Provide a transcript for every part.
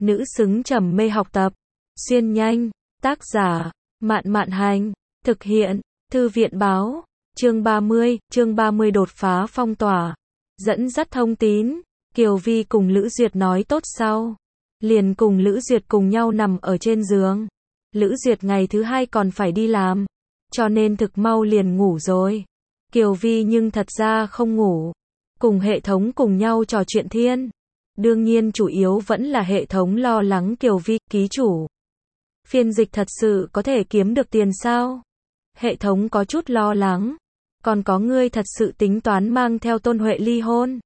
nữ xứng trầm mê học tập. Xuyên nhanh, tác giả, Mạn Mạn Hành, thực hiện, Thư viện Báo, chương 30 đột phá phong tỏa. Dẫn dắt thông tín, Kiều Vi cùng Lữ Duyệt nói tốt sau. Liền cùng Lữ Duyệt cùng nhau nằm ở trên giường. Lữ Duyệt ngày thứ hai còn phải đi làm, cho nên thực mau liền ngủ rồi. Kiều Vi nhưng thật ra không ngủ, cùng hệ thống cùng nhau trò chuyện thiên. Đương nhiên chủ yếu vẫn là hệ thống lo lắng Kiều Vi, ký chủ. Phiên dịch thật sự có thể kiếm được tiền sao? Hệ thống có chút lo lắng. Còn có ngươi thật sự tính toán mang theo Tôn Huệ ly hôn?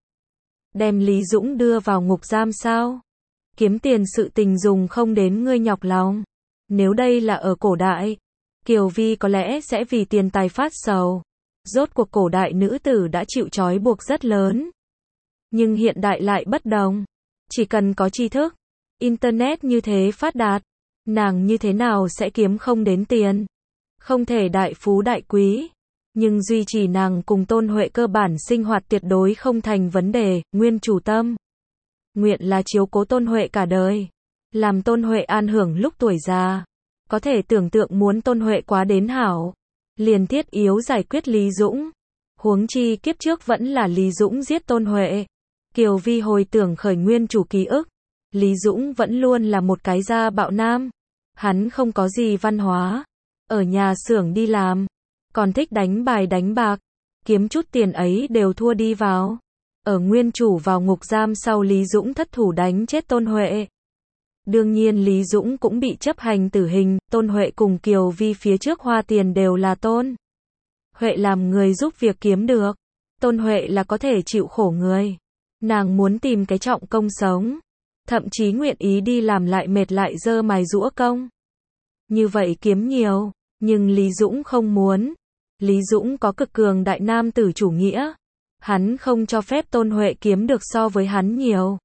Đem Lý Dũng đưa vào ngục giam sao? Kiếm tiền sự tình dùng không đến ngươi nhọc lòng. Nếu đây là ở cổ đại, Kiều Vi có lẽ sẽ vì tiền tài phát sầu. Rốt cuộc cổ đại nữ tử đã chịu trói buộc rất lớn. Nhưng hiện đại lại bất đồng. Chỉ cần có tri thức, Internet như thế phát đạt, nàng như thế nào sẽ kiếm không đến tiền? Không thể đại phú đại quý, nhưng duy trì nàng cùng Tôn Huệ cơ bản sinh hoạt tuyệt đối không thành vấn đề. Nguyên chủ tâm nguyện là chiếu cố Tôn Huệ cả đời, làm Tôn Huệ an hưởng lúc tuổi già. Có thể tưởng tượng muốn Tôn Huệ quá đến hảo, liền thiết yếu giải quyết Lý Dũng. Huống chi kiếp trước vẫn là Lý Dũng giết Tôn Huệ. Kiều Vi hồi tưởng khởi nguyên chủ ký ức, Lý Dũng vẫn luôn là một cái gia bạo nam. Hắn không có gì văn hóa, ở nhà xưởng đi làm, còn thích đánh bài đánh bạc, kiếm chút tiền ấy đều thua đi vào. Ở nguyên chủ vào ngục giam sau, Lý Dũng thất thủ đánh chết Tôn Huệ. Đương nhiên Lý Dũng cũng bị chấp hành tử hình. Tôn Huệ cùng Kiều Vi phía trước hoa tiền đều là Tôn Huệ làm người giúp việc kiếm được. Tôn Huệ là có thể chịu khổ người, nàng muốn tìm cái trọng công sống, thậm chí nguyện ý đi làm lại mệt lại dơ mài giũa công. Như vậy kiếm nhiều, nhưng Lý Dũng không muốn. Lý Dũng có cực cường đại nam tử chủ nghĩa, hắn không cho phép Tôn Huệ kiếm được so với hắn nhiều.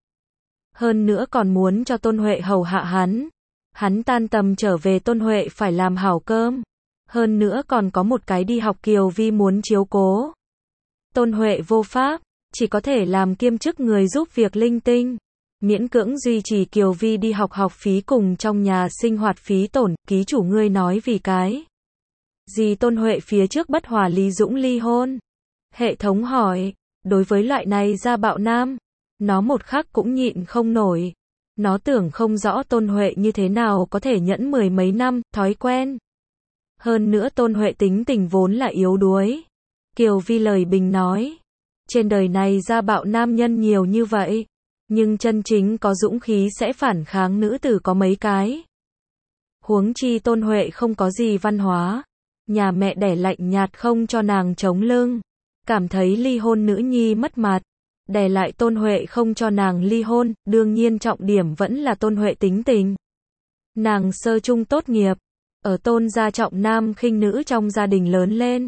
Hơn nữa còn muốn cho Tôn Huệ hầu hạ hắn. Hắn tan tầm trở về Tôn Huệ phải làm hảo cơm. Hơn nữa còn có một cái đi học Kiều Vi muốn chiếu cố. Tôn Huệ vô pháp, chỉ có thể làm kiêm chức người giúp việc linh tinh, miễn cưỡng duy trì Kiều Vi đi học học phí cùng trong nhà sinh hoạt phí tổn. Ký chủ ngươi nói vì cái gì Tôn Huệ phía trước bất hòa Lý Dũng ly hôn? Hệ thống hỏi. Đối với loại này gia bạo nam, nó một khắc cũng nhịn không nổi. Nó tưởng không rõ Tôn Huệ như thế nào có thể nhẫn mười mấy năm, thói quen. Hơn nữa Tôn Huệ tính tình vốn là yếu đuối. Kiều Vi lời bình nói, trên đời này gia bạo nam nhân nhiều như vậy, nhưng chân chính có dũng khí sẽ phản kháng nữ tử có mấy cái. Huống chi Tôn Huệ không có gì văn hóa, nhà mẹ đẻ lạnh nhạt không cho nàng chống lưng, cảm thấy ly hôn nữ nhi mất mặt, đè lại Tôn Huệ không cho nàng ly hôn. Đương nhiên trọng điểm vẫn là Tôn Huệ tính tình. Nàng sơ trung tốt nghiệp, ở Tôn gia trọng nam khinh nữ trong gia đình lớn lên.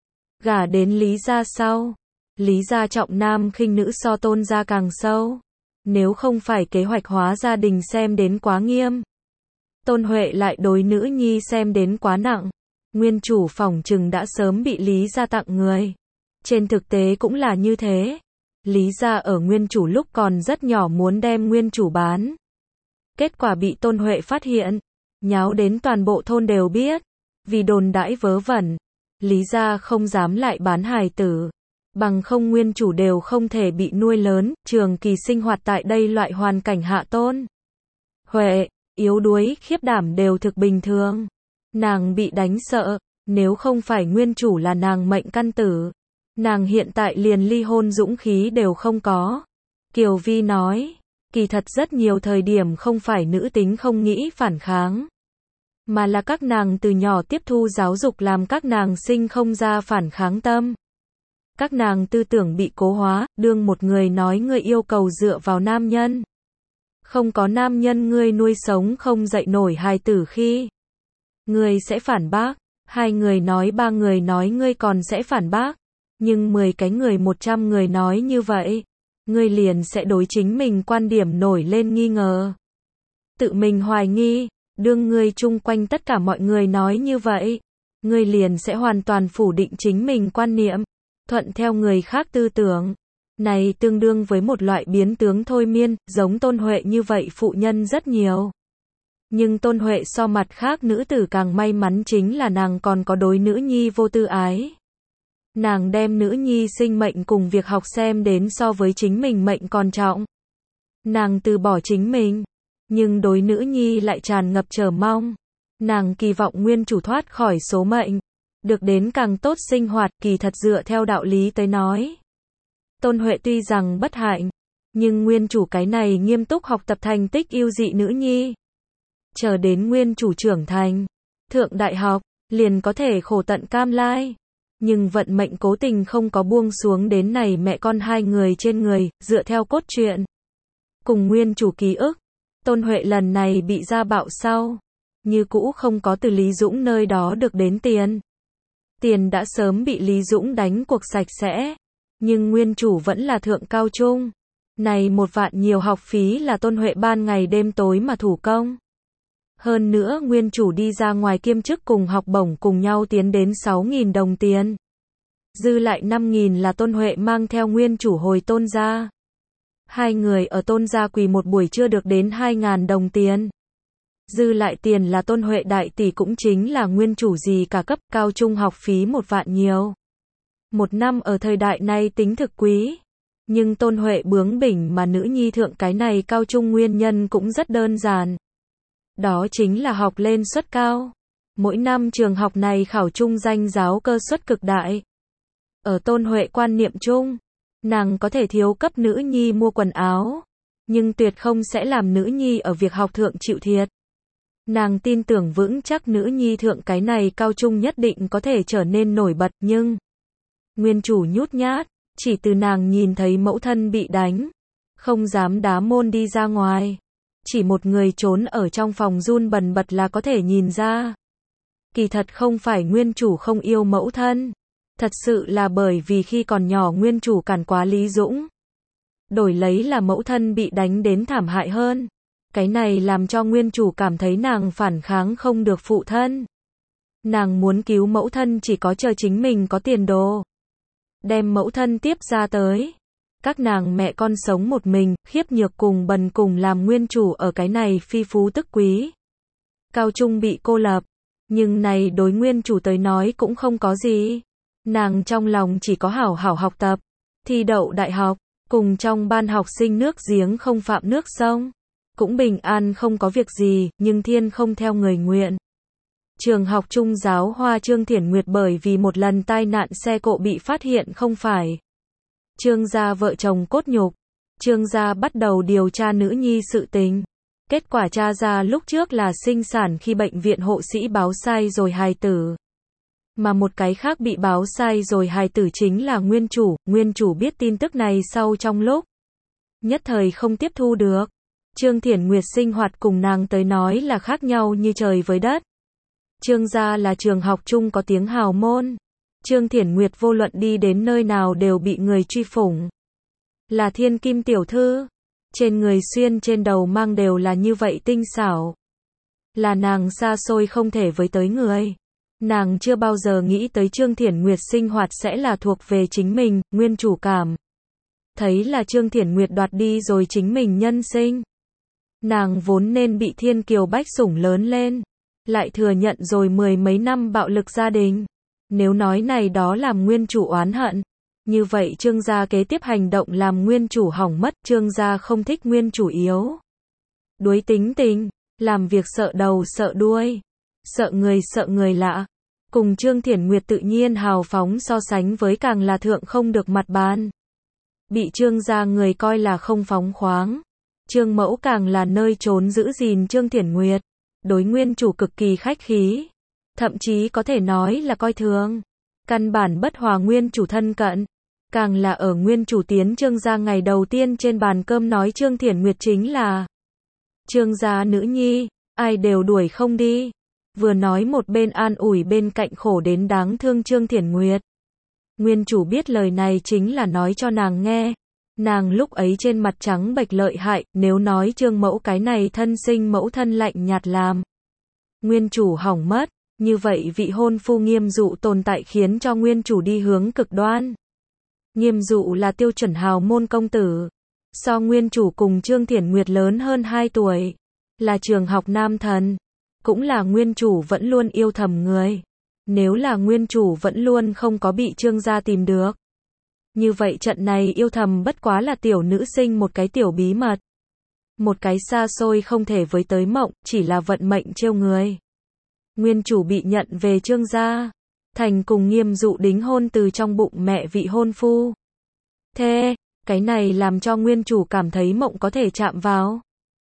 Gả đến Lý gia sau, Lý gia trọng nam khinh nữ so Tôn gia càng sâu. Nếu không phải kế hoạch hóa gia đình xem đến quá nghiêm, Tôn Huệ lại đối nữ nhi xem đến quá nặng, nguyên chủ phỏng chừng đã sớm bị Lý gia tặng người. Trên thực tế cũng là như thế. Lý gia ở nguyên chủ lúc còn rất nhỏ muốn đem nguyên chủ bán. Kết quả bị Tôn Huệ phát hiện, nháo đến toàn bộ thôn đều biết. Vì đồn đãi vớ vẩn, Lý gia không dám lại bán hài tử, bằng không nguyên chủ đều không thể bị nuôi lớn, trường kỳ sinh hoạt tại đây loại hoàn cảnh hạ. Tôn Huệ, yếu đuối, khiếp đảm đều thực bình thường. Nàng bị đánh sợ, nếu không phải nguyên chủ là nàng mệnh căn tử, nàng hiện tại liền ly hôn dũng khí đều không có. Kiều Vi nói, kỳ thật rất nhiều thời điểm không phải nữ tính không nghĩ phản kháng, mà là các nàng từ nhỏ tiếp thu giáo dục làm các nàng sinh không ra phản kháng tâm. Các nàng tư tưởng bị cố hóa, đương một người nói ngươi yêu cầu dựa vào nam nhân. Không có nam nhân ngươi nuôi sống không dậy nổi hài tử khi, ngươi sẽ phản bác. 2 người nói 3 người nói ngươi còn sẽ phản bác. Nhưng 10 cái người 100 người nói như vậy, ngươi liền sẽ đối chính mình quan điểm nổi lên nghi ngờ. Tự mình hoài nghi, đương ngươi chung quanh tất cả mọi người nói như vậy, ngươi liền sẽ hoàn toàn phủ định chính mình quan niệm, thuận theo người khác tư tưởng. Này tương đương với một loại biến tướng thôi miên, giống Tôn Huệ như vậy phụ nhân rất nhiều. Nhưng Tôn Huệ so mặt khác nữ tử càng may mắn chính là nàng còn có đối nữ nhi vô tư ái. Nàng đem nữ nhi sinh mệnh cùng việc học xem đến so với chính mình mệnh còn trọng. Nàng từ bỏ chính mình, nhưng đối nữ nhi lại tràn ngập chờ mong. Nàng kỳ vọng nguyên chủ thoát khỏi số mệnh, được đến càng tốt sinh hoạt, kỳ thật dựa theo đạo lý tới nói. Tôn Huệ tuy rằng bất hạnh, nhưng nguyên chủ cái này nghiêm túc học tập thành tích yêu dị nữ nhi. Chờ đến nguyên chủ trưởng thành, thượng đại học, liền có thể khổ tận cam lai. Nhưng vận mệnh cố tình không có buông xuống đến này mẹ con hai người trên người, dựa theo cốt truyện. Cùng nguyên chủ ký ức, Tôn Huệ lần này bị gia bạo sau, như cũ không có từ Lý Dũng nơi đó được đến tiền. Tiền đã sớm bị Lý Dũng đánh cuộc sạch sẽ, nhưng nguyên chủ vẫn là thượng cao trung. Này 1 vạn nhiều học phí là Tôn Huệ ban ngày đêm tối mà thủ công. Hơn nữa nguyên chủ đi ra ngoài kiêm chức cùng học bổng cùng nhau tiến đến 6.000 đồng tiền. Dư lại 5.000 là Tôn Huệ mang theo nguyên chủ hồi Tôn gia. Hai người ở Tôn gia quỳ một buổi trưa được đến 2.000 đồng tiền. Dư lại tiền là Tôn Huệ đại tỷ cũng chính là nguyên chủ gì cả cấp cao trung học phí 1 vạn nhiều. 1 năm ở thời đại này tính thực quý. Nhưng Tôn Huệ bướng bỉnh mà nữ nhi thượng cái này cao trung nguyên nhân cũng rất đơn giản. Đó chính là học lên suất cao. Mỗi năm trường học này khảo trung danh giáo cơ suất cực đại. Ở Tôn Huệ quan niệm chung, nàng có thể thiếu cấp nữ nhi mua quần áo, nhưng tuyệt không sẽ làm nữ nhi ở việc học thượng chịu thiệt. Nàng tin tưởng vững chắc nữ nhi thượng cái này cao trung nhất định có thể trở nên nổi bật, nhưng nguyên chủ nhút nhát, chỉ từ nàng nhìn thấy mẫu thân bị đánh, không dám đá môn đi ra ngoài. Chỉ một người trốn ở trong phòng run bần bật là có thể nhìn ra. Kỳ thật không phải nguyên chủ không yêu mẫu thân. Thật sự là bởi vì khi còn nhỏ nguyên chủ cản quá Lý Dũng. Đổi lấy là mẫu thân bị đánh đến thảm hại hơn. Cái này làm cho nguyên chủ cảm thấy nàng phản kháng không được phụ thân. Nàng muốn cứu mẫu thân chỉ có chờ chính mình có tiền đồ. Đem mẫu thân tiếp ra tới. Các nàng mẹ con sống một mình, khiếp nhược cùng bần cùng làm nguyên chủ ở cái này phi phú tức quý. Cao trung bị cô lập, nhưng này đối nguyên chủ tới nói cũng không có gì. Nàng trong lòng chỉ có hảo hảo học tập, thi đậu đại học, cùng trong ban học sinh nước giếng không phạm nước sông. Cũng bình an không có việc gì, nhưng thiên không theo người nguyện. Trường học Trung giáo Hoa Trương Thiển Nguyệt bởi vì một lần tai nạn xe cộ bị phát hiện không phải Trương gia vợ chồng cốt nhục. Trương gia bắt đầu điều tra nữ nhi sự tình. Kết quả tra ra lúc trước là sinh sản khi bệnh viện hộ sĩ báo sai rồi hài tử. Mà một cái khác bị báo sai rồi hài tử chính là nguyên chủ. Nguyên chủ biết tin tức này sau trong lúc nhất thời không tiếp thu được. Trương Thiển Nguyệt sinh hoạt cùng nàng tới nói là khác nhau như trời với đất. Trương gia là trường học chung có tiếng hào môn. Trương Thiển Nguyệt vô luận đi đến nơi nào đều bị người truy phủng. Là thiên kim tiểu thư. Trên người xuyên trên đầu mang đều là như vậy tinh xảo. Là nàng xa xôi không thể với tới người. Nàng chưa bao giờ nghĩ tới Trương Thiển Nguyệt sinh hoạt sẽ là thuộc về chính mình, nguyên chủ cảm. Thấy là Trương Thiển Nguyệt đoạt đi rồi chính mình nhân sinh. Nàng vốn nên bị thiên kiều bách sủng lớn lên. Lại thừa nhận rồi 10 mấy năm bạo lực gia đình. Nếu nói này đó làm nguyên chủ oán hận. Như vậy Trương gia kế tiếp hành động làm nguyên chủ hỏng mất. Trương gia không thích nguyên chủ yếu đuối tính tình, làm việc sợ đầu sợ đuôi, sợ người lạ. Cùng Trương Thiển Nguyệt tự nhiên hào phóng so sánh với càng là thượng không được mặt bàn. Bị Trương gia người coi là không phóng khoáng. Trương mẫu càng là nơi trốn giữ gìn Trương Thiển Nguyệt. Đối nguyên chủ cực kỳ khách khí. Thậm chí có thể nói là coi thường. Căn bản bất hòa nguyên chủ thân cận. Càng là ở nguyên chủ tiến Trương gia ngày đầu tiên trên bàn cơm nói Trương Thiển Nguyệt chính là Trương gia nữ nhi, ai đều đuổi không đi. Vừa nói một bên an ủi bên cạnh khổ đến đáng thương Trương Thiển Nguyệt. Nguyên chủ biết lời này chính là nói cho nàng nghe. Nàng lúc ấy trên mặt trắng bệch lợi hại, nếu nói Trương mẫu cái này thân sinh mẫu thân lạnh nhạt làm nguyên chủ hỏng mất, như vậy vị hôn phu nghiêm dụ tồn tại khiến cho nguyên chủ đi hướng cực đoan. Nghiêm Dụ là tiêu chuẩn hào môn công tử. So nguyên chủ cùng Trương Thiển Nguyệt lớn hơn 2 tuổi. Là trường học nam thần. Cũng là nguyên chủ vẫn luôn yêu thầm người. Nếu là nguyên chủ vẫn luôn không có bị Trương gia tìm được. Như vậy trận này yêu thầm bất quá là tiểu nữ sinh một cái tiểu bí mật. Một cái xa xôi không thể với tới mộng, chỉ là vận mệnh trêu người. Nguyên chủ bị nhận về Trương gia. Thành cùng Nghiêm Dụ đính hôn từ trong bụng mẹ vị hôn phu. Thế, cái này làm cho nguyên chủ cảm thấy mộng có thể chạm vào.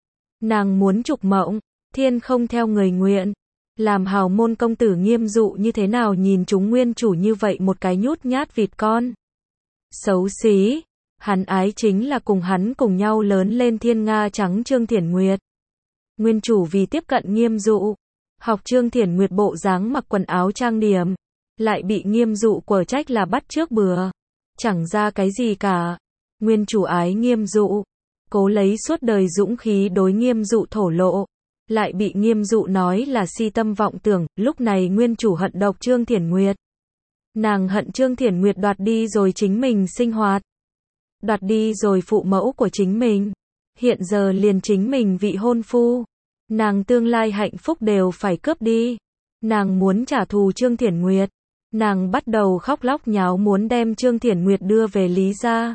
Nàng muốn trục mộng, thiên không theo người nguyện. Làm hào môn công tử Nghiêm Dụ như thế nào nhìn chúng nguyên chủ như vậy một cái nhút nhát vịt con. Xấu xí, hắn ái chính là cùng hắn cùng nhau lớn lên thiên nga trắng Trương Thiển Nguyệt. Nguyên chủ vì tiếp cận Nghiêm Dụ, học Trương Thiển Nguyệt bộ dáng mặc quần áo trang điểm, lại bị Nghiêm Dụ quở trách là bắt chước bừa, chẳng ra cái gì cả. Nguyên chủ ái Nghiêm Dụ, cố lấy suốt đời dũng khí đối Nghiêm Dụ thổ lộ, lại bị Nghiêm Dụ nói là si tâm vọng tưởng. Lúc này nguyên chủ hận độc Trương Thiển Nguyệt. Nàng hận Trương Thiển Nguyệt đoạt đi rồi chính mình sinh hoạt, đoạt đi rồi phụ mẫu của chính mình, hiện giờ liền chính mình vị hôn phu, nàng tương lai hạnh phúc đều phải cướp đi. Nàng muốn trả thù Trương Thiển Nguyệt. Nàng bắt đầu khóc lóc nháo muốn đem Trương Thiển Nguyệt đưa về Lý gia.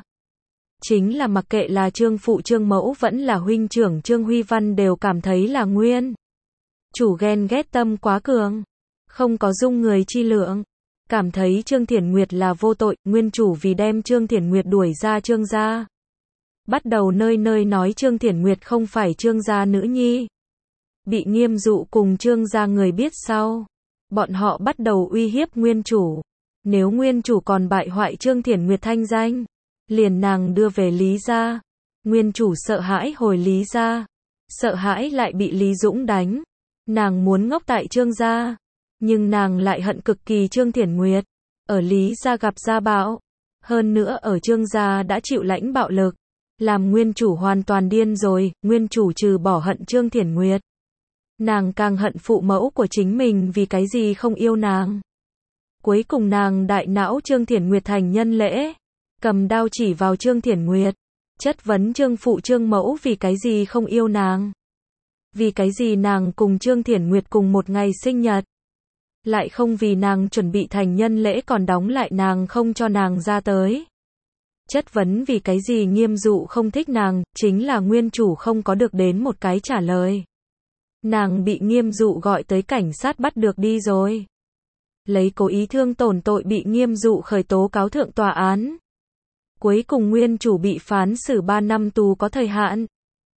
Chính là mặc kệ là Trương phụ Trương mẫu vẫn là huynh trưởng Trương Huy Văn đều cảm thấy là nguyên chủ ghen ghét tâm quá cường, không có dung người chi lượng, cảm thấy Trương Thiển Nguyệt là vô tội. Nguyên chủ vì đem Trương Thiển Nguyệt đuổi ra Trương gia, bắt đầu nơi nơi nói Trương Thiển Nguyệt không phải Trương gia nữ nhi. Bị Nghiêm Dụ cùng Trương gia người biết sau, bọn họ bắt đầu uy hiếp nguyên chủ. Nếu nguyên chủ còn bại hoại Trương Thiển Nguyệt thanh danh, liền nàng đưa về Lý gia. Nguyên chủ sợ hãi hồi Lý gia, sợ hãi lại bị Lý Dũng đánh. Nàng muốn ngốc tại Trương gia, nhưng nàng lại hận cực kỳ Trương Thiển Nguyệt. Ở Lý gia gặp gia bạo, hơn nữa ở Trương gia đã chịu lãnh bạo lực, làm nguyên chủ hoàn toàn điên rồi. Nguyên chủ trừ bỏ hận Trương Thiển Nguyệt, nàng càng hận phụ mẫu của chính mình vì cái gì không yêu nàng. Cuối cùng nàng đại não Trương Thiển Nguyệt thành nhân lễ, cầm đao chỉ vào Trương Thiển Nguyệt, chất vấn Trương phụ Trương mẫu vì cái gì không yêu nàng. Vì cái gì nàng cùng Trương Thiển Nguyệt cùng một ngày sinh nhật, lại không vì nàng chuẩn bị thành nhân lễ còn đóng lại nàng không cho nàng ra tới. Chất vấn vì cái gì Nghiêm Dụ không thích nàng, chính là nguyên chủ không có được đến một cái trả lời. Nàng bị Nghiêm Dụ gọi tới cảnh sát bắt được đi rồi. Lấy cố ý thương tổn tội bị Nghiêm Dụ khởi tố cáo thượng tòa án. Cuối cùng nguyên chủ bị phán xử 3 năm tù có thời hạn.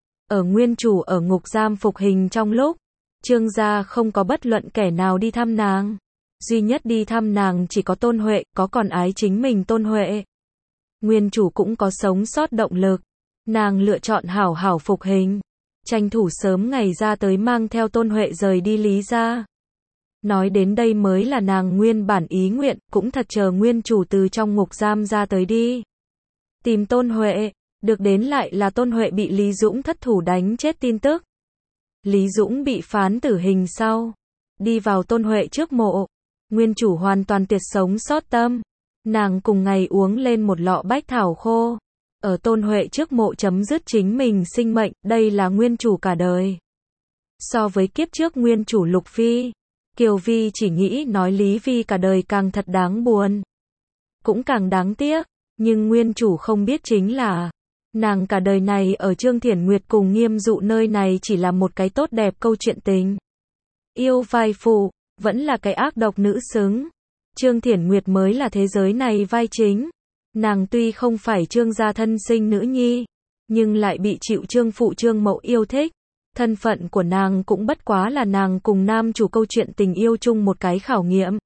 Ở nguyên chủ ở ngục giam phục hình trong lúc, Trương gia không có bất luận kẻ nào đi thăm nàng. Duy nhất đi thăm nàng chỉ có Tôn Huệ, có còn ái chính mình Tôn Huệ. Nguyên chủ cũng có sống sót động lực. Nàng lựa chọn hảo hảo phục hình, tranh thủ sớm ngày ra tới mang theo Tôn Huệ rời đi Lý gia. Nói đến đây mới là nàng nguyên bản ý nguyện, cũng thật chờ nguyên chủ từ trong ngục giam ra tới đi tìm Tôn Huệ, được đến lại là Tôn Huệ bị Lý Dũng thất thủ đánh chết tin tức. Lý Dũng bị phán tử hình sau, đi vào Tôn Huệ trước mộ, nguyên chủ hoàn toàn tuyệt sống sót tâm. Nàng cùng ngày uống lên một lọ bách thảo khô, ở Tôn Huệ trước mộ chấm dứt chính mình sinh mệnh. Đây là nguyên chủ cả đời. So với kiếp trước nguyên chủ Lục Phi, Kiều Vi chỉ nghĩ nói Lý Vi cả đời càng thật đáng buồn, cũng càng đáng tiếc. Nhưng nguyên chủ không biết chính là, nàng cả đời này ở Trương Thiển Nguyệt cùng Nghiêm Dụ nơi này chỉ là một cái tốt đẹp câu chuyện tình yêu vai phụ, vẫn là cái ác độc nữ xứng. Trương Thiển Nguyệt mới là thế giới này vai chính. Nàng tuy không phải Trương gia thân sinh nữ nhi, nhưng lại bị chịu Trương phụ Trương mẫu yêu thích. Thân phận của nàng cũng bất quá là nàng cùng nam chủ câu chuyện tình yêu chung một cái khảo nghiệm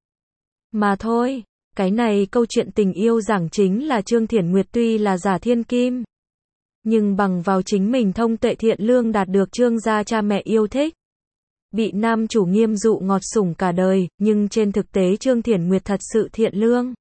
mà thôi. Cái này câu chuyện tình yêu giảng chính là Trương Thiển Nguyệt tuy là giả thiên kim, nhưng bằng vào chính mình thông tuệ thiện lương đạt được Trương gia cha mẹ yêu thích. Bị nam chủ Nghiêm Dụ ngọt sủng cả đời, nhưng trên thực tế Trương Thiển Nguyệt thật sự thiện lương.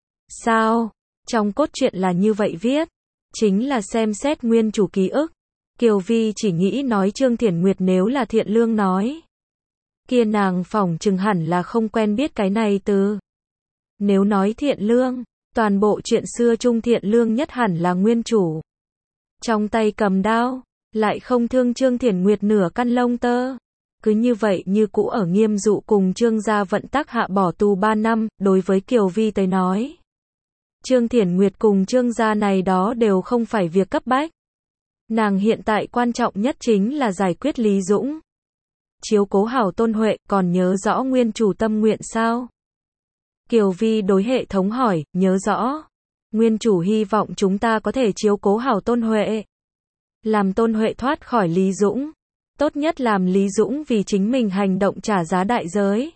Sao? Trong cốt truyện là như vậy viết. Chính là xem xét nguyên chủ ký ức. Kiều Vi chỉ nghĩ nói Trương Thiển Nguyệt nếu là thiện lương nói, kia nàng phỏng chừng hẳn là không quen biết cái này từ. Nếu nói thiện lương, Toàn bộ chuyện xưa Trung Thiện Lương nhất hẳn là nguyên chủ. Trong tay cầm đao, lại không thương Trương Thiển Nguyệt nửa căn lông tơ. Cứ như vậy như cũ ở Nghiêm Dụ cùng Trương gia vận tắc hạ bỏ tù 3 năm, đối với Kiều Vi tới nói. Trương Thiển Nguyệt cùng Trương gia này đó đều không phải việc cấp bách. Nàng hiện tại quan trọng nhất chính là giải quyết Lý Dũng. Chiếu cố hảo Tôn Huệ, còn nhớ rõ nguyên chủ tâm nguyện sao? Kiều Vi đối hệ thống hỏi, nhớ rõ. Nguyên chủ hy vọng chúng ta có thể chiếu cố hảo Tôn Huệ. Làm Tôn Huệ thoát khỏi Lý Dũng. Tốt nhất làm Lý Dũng vì chính mình hành động trả giá đại giới.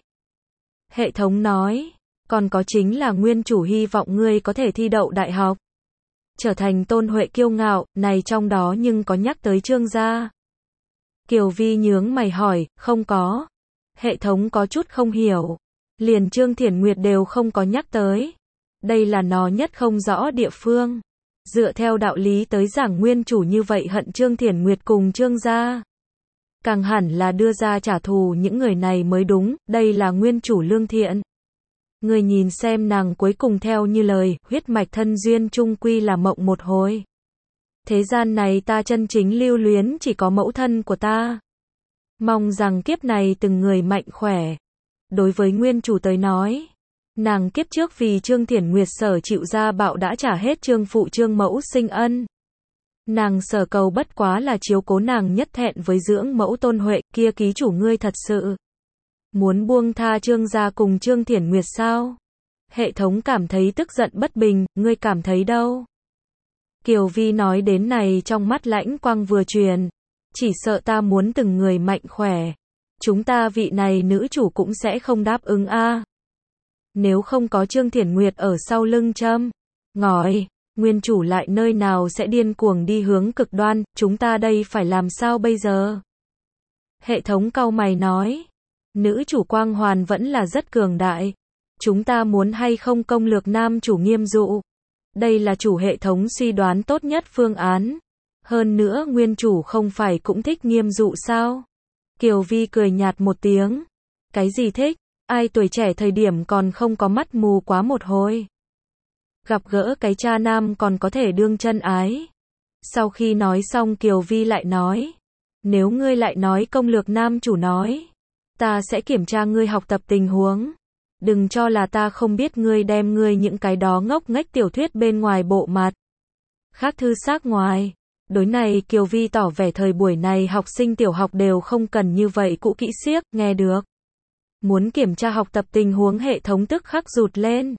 Hệ thống nói, còn có chính là nguyên chủ hy vọng ngươi có thể thi đậu đại học. Trở thành Tôn Huệ kiêu ngạo, này trong đó nhưng có nhắc tới Trương gia. Kiều Vi nhướng mày hỏi, không có. Hệ thống có chút không hiểu. Liền Trương Thiển Nguyệt đều không có nhắc tới. Đây là nó nhất không rõ địa phương. Dựa theo đạo lý tới giảng nguyên chủ như vậy hận Trương Thiển Nguyệt cùng Trương gia. Càng hẳn là đưa ra trả thù những người này mới đúng, đây là nguyên chủ lương thiện. Người nhìn xem nàng cuối cùng theo như lời, huyết mạch thân duyên chung quy là mộng một hồi. Thế gian này ta chân chính lưu luyến chỉ có mẫu thân của ta. Mong rằng kiếp này từng người mạnh khỏe. Đối với nguyên chủ tới nói, nàng kiếp trước vì Trương Thiển Nguyệt sở chịu gia bạo đã trả hết Trương phụ Trương mẫu sinh ân. Nàng sở cầu bất quá là chiếu cố nàng nhất thẹn với dưỡng mẫu Tôn Huệ, kia ký chủ ngươi thật sự muốn buông tha Trương gia cùng Trương Thiển Nguyệt sao? Hệ thống cảm thấy tức giận bất bình, ngươi cảm thấy đâu? Kiều Vi nói đến này trong mắt lãnh quang vừa truyền, chỉ sợ ta muốn từng người mạnh khỏe. Chúng ta vị này nữ chủ cũng sẽ không đáp ứng a. Nếu không có Trương Thiển Nguyệt ở sau lưng châm ngòi, nguyên chủ lại nơi nào sẽ điên cuồng đi hướng cực đoan, chúng ta đây phải làm sao bây giờ? Hệ thống cau mày nói, nữ chủ quang hoàn vẫn là rất cường đại. Chúng ta muốn hay không công lược nam chủ Nghiêm Dụ? Đây là chủ hệ thống suy đoán tốt nhất phương án. Hơn nữa nguyên chủ không phải cũng thích Nghiêm Dụ sao? Kiều Vi cười nhạt một tiếng. Cái gì thích? Ai tuổi trẻ thời điểm còn không có mắt mù quá một hồi. Gặp gỡ cái cha nam còn có thể đương chân ái. Sau khi nói xong Kiều Vi lại nói. Nếu ngươi lại nói công lược nam chủ nói. Ta sẽ kiểm tra ngươi học tập tình huống. Đừng cho là ta không biết ngươi đem ngươi những cái đó ngốc nghếch tiểu thuyết bên ngoài bộ mặt. Khác thư xác ngoài. Đối này Kiều Vi tỏ vẻ thời buổi này học sinh tiểu học đều không cần như vậy cũ kỹ xiếc, nghe được. Muốn kiểm tra học tập tình huống hệ thống tức khắc rụt lên.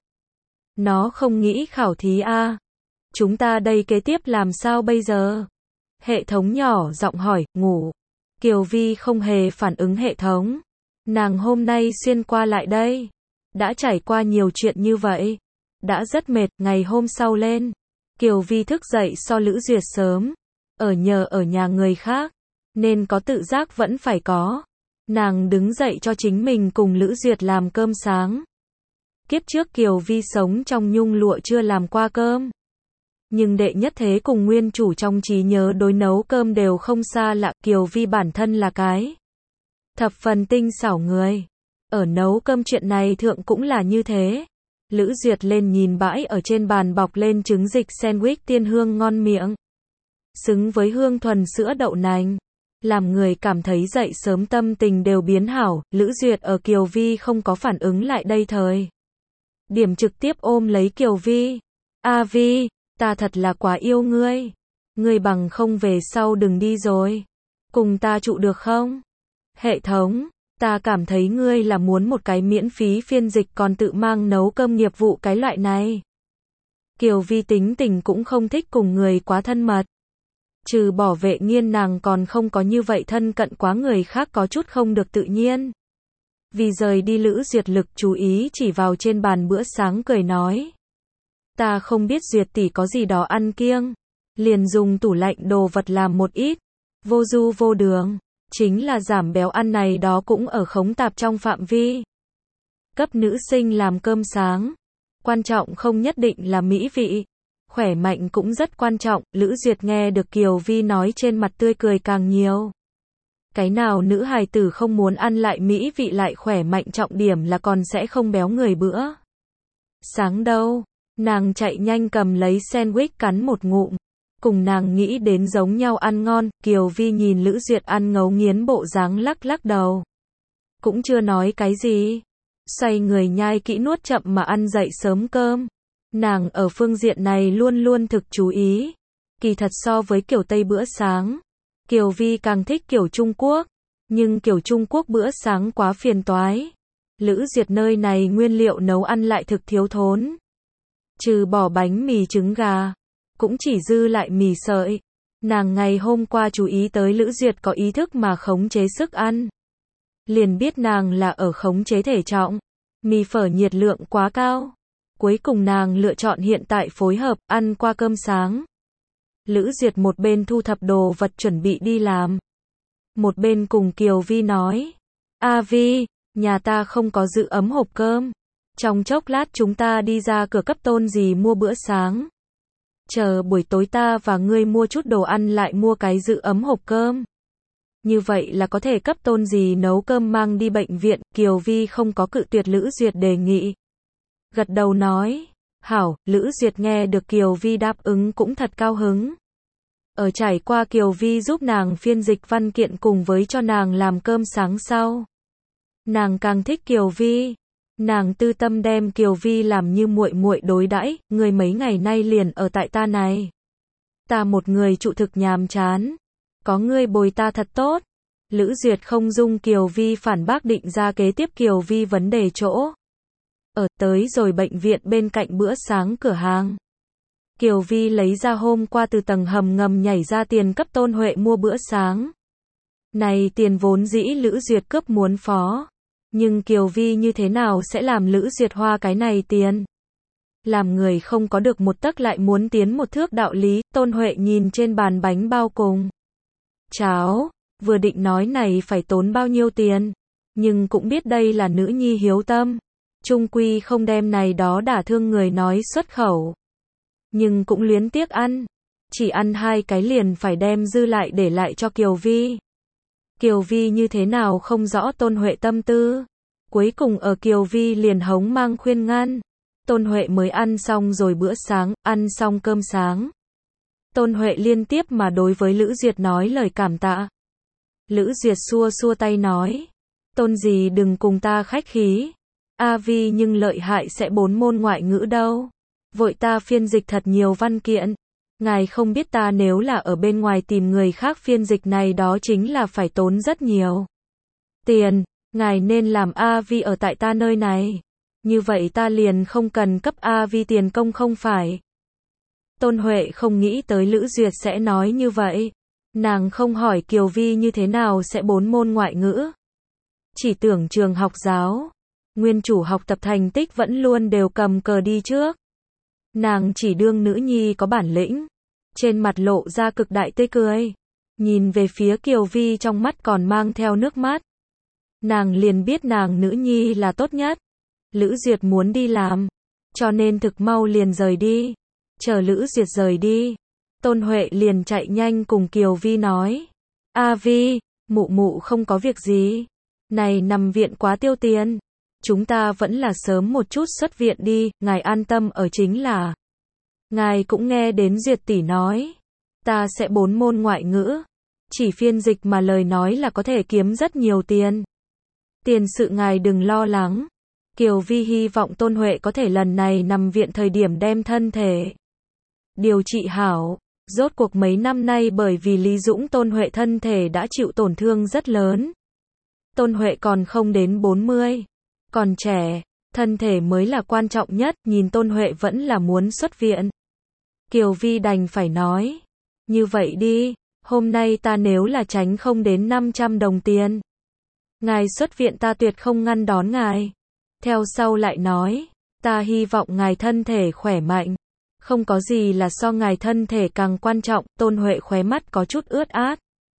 Nó không nghĩ khảo thí a. Chúng ta đây kế tiếp làm sao bây giờ? Hệ thống nhỏ giọng hỏi, ngủ. Kiều Vi không hề phản ứng hệ thống. Nàng hôm nay xuyên qua lại đây. Đã trải qua nhiều chuyện như vậy. Đã rất mệt, ngày hôm sau lên. Kiều Vi thức dậy so Lữ Duyệt sớm. Nhờ ở nhà người khác. Nên có tự giác vẫn phải có. Nàng đứng dậy cho chính mình cùng Lữ Duyệt làm cơm sáng. Kiếp trước Kiều Vi sống trong nhung lụa chưa làm qua cơm. Nhưng đệ nhất thế cùng nguyên chủ trong trí nhớ đối nấu cơm đều không xa lạ. Kiều Vi bản thân là cái thập phần tinh xảo người. Ở nấu cơm chuyện này thượng cũng là như thế. Lữ Duyệt lên nhìn bãi ở trên bàn bọc lên trứng dịch sandwich tiên hương ngon miệng. Xứng với hương thuần sữa đậu nành. Làm người cảm thấy dậy sớm tâm tình đều biến hảo. Lữ Duyệt ở Kiều Vi không có phản ứng lại đây thời điểm trực tiếp ôm lấy Kiều Vi. A Vi, ta thật là quá yêu ngươi. Ngươi bằng không về sau đừng đi rồi. Cùng ta trụ được không? Hệ thống, ta cảm thấy ngươi là muốn một cái miễn phí phiên dịch còn tự mang nấu cơm nghiệp vụ cái loại này. Kiều Vi tính tình cũng không thích cùng người quá thân mật. Trừ bỏ Vệ Nghiên nàng còn không có như vậy thân cận quá người khác có chút không được tự nhiên. Vì rời đi Lữ Duyệt lực chú ý chỉ vào trên bàn bữa sáng cười nói. Ta không biết Duyệt tỷ có gì đó ăn kiêng. Liền dùng tủ lạnh đồ vật làm một ít. Vô du vô đường. Chính là giảm béo ăn này đó cũng ở khống tạp trong phạm vi. Cấp nữ sinh làm cơm sáng. Quan trọng không nhất định là mỹ vị. Khỏe mạnh cũng rất quan trọng. Lữ Duyệt nghe được Kiều Vi nói trên mặt tươi cười càng nhiều. Cái nào nữ hài tử không muốn ăn lại mỹ vị lại khỏe mạnh, trọng điểm là còn sẽ không béo người bữa sáng đâu. Nàng chạy nhanh cầm lấy sandwich cắn một ngụm. Cùng nàng nghĩ đến giống nhau ăn ngon, Kiều Vi nhìn Lữ Duyệt ăn ngấu nghiến bộ dáng lắc lắc đầu. Cũng chưa nói cái gì. Xoay người nhai kỹ nuốt chậm mà ăn dậy sớm cơm. Nàng ở phương diện này luôn luôn thực chú ý. Kỳ thật so với kiểu Tây bữa sáng, Kiều Vi càng thích kiểu Trung Quốc. Nhưng kiểu Trung Quốc bữa sáng quá phiền toái. Lữ Duyệt nơi này nguyên liệu nấu ăn lại thực thiếu thốn. Trừ bỏ bánh mì trứng gà, cũng chỉ dư lại mì sợi. Nàng ngày hôm qua chú ý tới Lữ Duyệt có ý thức mà khống chế sức ăn. Liền biết nàng là ở khống chế thể trọng. Mì phở nhiệt lượng quá cao. Cuối cùng nàng lựa chọn hiện tại phối hợp, ăn qua cơm sáng. Lữ Duyệt một bên thu thập đồ vật chuẩn bị đi làm. Một bên cùng Kiều Vi nói. A Vi, nhà ta không có giữ ấm hộp cơm. Trong chốc lát chúng ta đi ra cửa cấp Tôn dì mua bữa sáng. Chờ buổi tối ta và ngươi mua chút đồ ăn lại mua cái giữ ấm hộp cơm. Như vậy là có thể cấp Tôn dì nấu cơm mang đi bệnh viện. Kiều Vi không có cự tuyệt Lữ Duyệt đề nghị. Gật đầu nói. Hảo, Lữ Duyệt nghe được Kiều Vi đáp ứng cũng thật cao hứng. Ở trải qua Kiều Vi giúp nàng phiên dịch văn kiện cùng với cho nàng làm cơm sáng sau. Nàng càng thích Kiều Vi. Nàng tư tâm đem Kiều Vi làm như muội muội đối đãi, người mấy ngày nay liền ở tại ta này. Ta một người trụ thực nhàm chán. Có ngươi bồi ta thật tốt. Lữ Duyệt không dung Kiều Vi phản bác định ra kế tiếp Kiều Vi vấn đề chỗ. Ở tới rồi bệnh viện bên cạnh bữa sáng cửa hàng. Kiều Vi lấy ra hôm qua từ tầng hầm ngầm nhảy ra tiền cấp Tôn Huệ mua bữa sáng. Này tiền vốn dĩ Lữ Duyệt cướp muốn phó. Nhưng Kiều Vi như thế nào sẽ làm Lữ Duyệt hoa cái này tiền? Làm người không có được một tấc lại muốn tiến một thước đạo lý. Tôn Huệ nhìn trên bàn bánh bao cùng cháo, vừa định nói này phải tốn bao nhiêu tiền. Nhưng cũng biết đây là nữ nhi hiếu tâm. Trung quy không đem này đó đả thương người nói xuất khẩu. Nhưng cũng luyến tiếc ăn. Chỉ ăn 2 cái liền phải đem dư lại để lại cho Kiều Vi. Kiều Vi như thế nào không rõ Tôn Huệ tâm tư. Cuối cùng ở Kiều Vi liền hống mang khuyên ngăn. Tôn Huệ mới ăn xong rồi bữa sáng, ăn xong cơm sáng. Tôn Huệ liên tiếp mà đối với Lữ Duyệt nói lời cảm tạ. Lữ Duyệt xua xua tay nói. Tôn dì đừng cùng ta khách khí. A Vi nhưng lợi hại sẽ 4 môn ngoại ngữ đâu. Vội ta phiên dịch thật nhiều văn kiện. Ngài không biết ta nếu là ở bên ngoài tìm người khác phiên dịch này đó chính là phải tốn rất nhiều tiền. Ngài nên làm A Vi ở tại ta nơi này. Như vậy ta liền không cần cấp A Vi tiền công không phải. Tôn Huệ không nghĩ tới Lữ Duyệt sẽ nói như vậy. Nàng không hỏi Kiều Vi như thế nào sẽ 4 môn ngoại ngữ. Chỉ tưởng trường học giáo. Nguyên chủ học tập thành tích vẫn luôn đều cầm cờ đi trước. Nàng chỉ đương nữ nhi có bản lĩnh. Trên mặt lộ ra cực đại tươi cười. Nhìn về phía Kiều Vi trong mắt còn mang theo nước mắt. Nàng liền biết nàng nữ nhi là tốt nhất. Lữ Duyệt muốn đi làm. Cho nên thực mau liền rời đi. Chờ Lữ Duyệt rời đi. Tôn Huệ liền chạy nhanh cùng Kiều Vi nói. A Vi, mụ mụ không có việc gì. Này nằm viện quá tiêu tiền. Chúng ta vẫn là sớm một chút xuất viện đi, ngài an tâm ở chính là. Ngài cũng nghe đến Duyệt tỷ nói. Ta sẽ 4 môn ngoại ngữ. Chỉ phiên dịch mà lời nói là có thể kiếm rất nhiều tiền. Tiền sự ngài đừng lo lắng. Kiều Vi hy vọng Tôn Huệ có thể lần này nằm viện thời điểm đem thân thể điều trị hảo. Rốt cuộc mấy năm nay bởi vì Lý Dũng Tôn Huệ thân thể đã chịu tổn thương rất lớn. Tôn Huệ còn không đến 40. Còn trẻ, thân thể mới là quan trọng nhất, nhìn Tôn Huệ vẫn là muốn xuất viện. Kiều Vi đành phải nói. Như vậy đi, hôm nay ta nếu là tránh không đến 500 đồng tiền. Ngài xuất viện ta tuyệt không ngăn đón ngài. Theo sau lại nói, ta hy vọng ngài thân thể khỏe mạnh. Không có gì là so ngài thân thể càng quan trọng. Tôn Huệ khóe mắt có chút ướt át.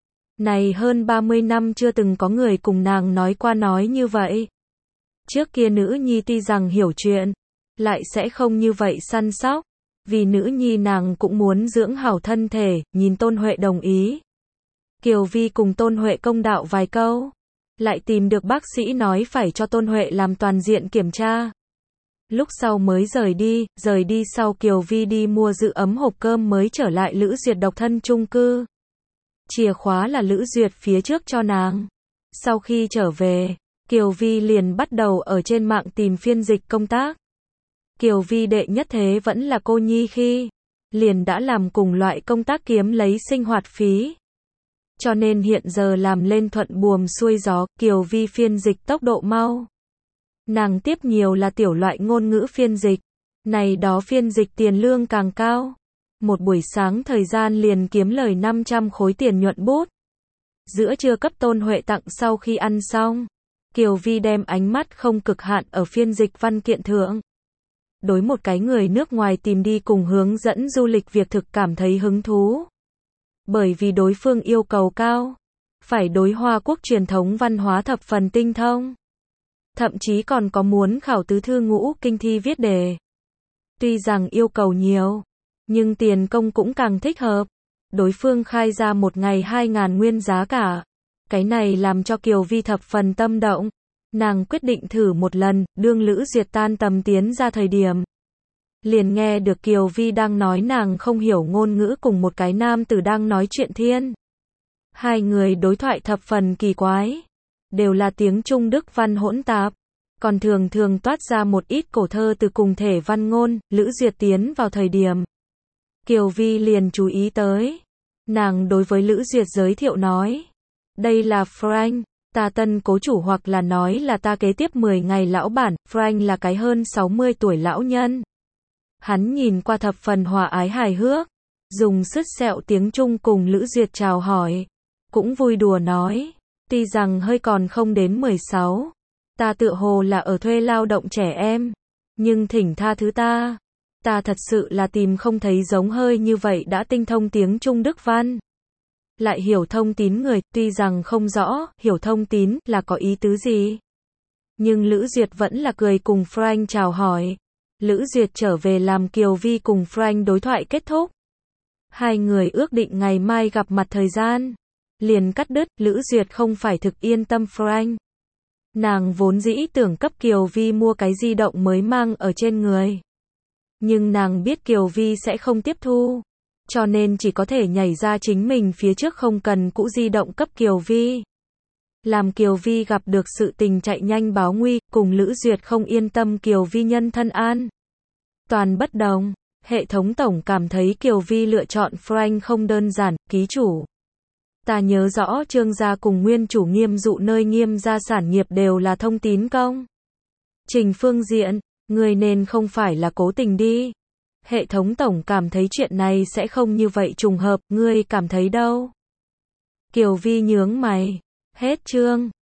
Này hơn 30 năm chưa từng có người cùng nàng nói qua nói như vậy. Trước kia nữ nhi tuy rằng hiểu chuyện, lại sẽ không như vậy săn sóc. Vì nữ nhi nàng cũng muốn dưỡng hảo thân thể, nhìn Tôn Huệ đồng ý. Kiều Vi cùng Tôn Huệ công đạo vài câu. Lại tìm được bác sĩ nói phải cho Tôn Huệ làm toàn diện kiểm tra. Lúc sau mới rời đi sau Kiều Vi đi mua giữ ấm hộp cơm mới trở lại Lữ Duyệt độc thân chung cư. Chìa khóa là Lữ Duyệt phía trước cho nàng. Sau khi trở về, Kiều Vi liền bắt đầu ở trên mạng tìm phiên dịch công tác. Kiều Vi đệ nhất thế vẫn là cô nhi khi, liền đã làm cùng loại công tác kiếm lấy sinh hoạt phí. Cho nên hiện giờ làm lên thuận buồm xuôi gió, Kiều Vi phiên dịch tốc độ mau. Nàng tiếp nhiều là tiểu loại ngôn ngữ phiên dịch. Này đó phiên dịch tiền lương càng cao. Một buổi sáng thời gian liền kiếm lời 500 khối tiền nhuận bút. Giữa trưa cấp Tôn Huệ tặng sau khi ăn xong, Kiều Vi đem ánh mắt không cực hạn ở phiên dịch văn kiện thượng. Đối một cái người nước ngoài tìm đi cùng hướng dẫn du lịch việc thực cảm thấy hứng thú. Bởi vì đối phương yêu cầu cao, phải đối Hoa Quốc truyền thống văn hóa thập phần tinh thông. Thậm chí còn có muốn khảo tứ thư ngũ kinh thi viết đề. Tuy rằng yêu cầu nhiều, nhưng tiền công cũng càng thích hợp. Đối phương khai ra một ngày 2.000 nguyên giá cả. Cái này làm cho Kiều Vi thập phần tâm động. Nàng quyết định thử một lần, đương Lữ Duyệt tan tầm tiến ra thời điểm. Liền nghe được Kiều Vi đang nói nàng không hiểu ngôn ngữ cùng một cái nam tử đang nói chuyện thiên. Hai người đối thoại thập phần kỳ quái. Đều là tiếng Trung Đức văn hỗn tạp. Còn thường thường toát ra một ít cổ thơ từ cùng thể văn ngôn. Lữ Duyệt tiến vào thời điểm, Kiều Vi liền chú ý tới. Nàng đối với Lữ Duyệt giới thiệu nói. Đây là Frank, ta tân cố chủ hoặc là nói là ta kế tiếp 10 ngày lão bản. Frank là cái hơn 60 tuổi lão nhân. Hắn nhìn qua thập phần hòa ái hài hước. Dùng sứt sẹo tiếng Trung cùng Lữ Duyệt chào hỏi. Cũng vui đùa nói. Tuy rằng hơi còn không đến 16. Ta tựa hồ là ở thuê lao động trẻ em. Nhưng thỉnh tha thứ ta. Ta thật sự là tìm không thấy giống hơi như vậy đã tinh thông tiếng Trung Đức văn. Lại hiểu thông tín người, tuy rằng không rõ, hiểu thông tín là có ý tứ gì. Nhưng Lữ Duyệt vẫn là cười cùng Frank chào hỏi. Lữ Duyệt trở về làm Kiều Vi cùng Frank đối thoại kết thúc. Hai người ước định ngày mai gặp mặt thời gian. Liền cắt đứt, Lữ Duyệt không phải thực yên tâm Frank. Nàng vốn dĩ tưởng cấp Kiều Vi mua cái di động mới mang ở trên người. Nhưng nàng biết Kiều Vi sẽ không tiếp thu. Cho nên chỉ có thể nhảy ra chính mình phía trước không cần cũ di động cấp Kiều Vi. Làm Kiều Vi gặp được sự tình chạy nhanh báo nguy, cùng Lữ Duyệt không yên tâm Kiều Vi nhân thân an. Toàn bất đồng, hệ thống tổng cảm thấy Kiều Vi lựa chọn Frank không đơn giản, ký chủ. Ta nhớ rõ Trương gia cùng nguyên chủ Nghiêm Dụ nơi Nghiêm gia sản nghiệp đều là thông tín công. Trình phương diện, người nên không phải là cố tình đi. Hệ thống tổng cảm thấy chuyện này sẽ không như vậy trùng hợp, ngươi cảm thấy đâu? Kiều Vi nhướng mày. Hết chương.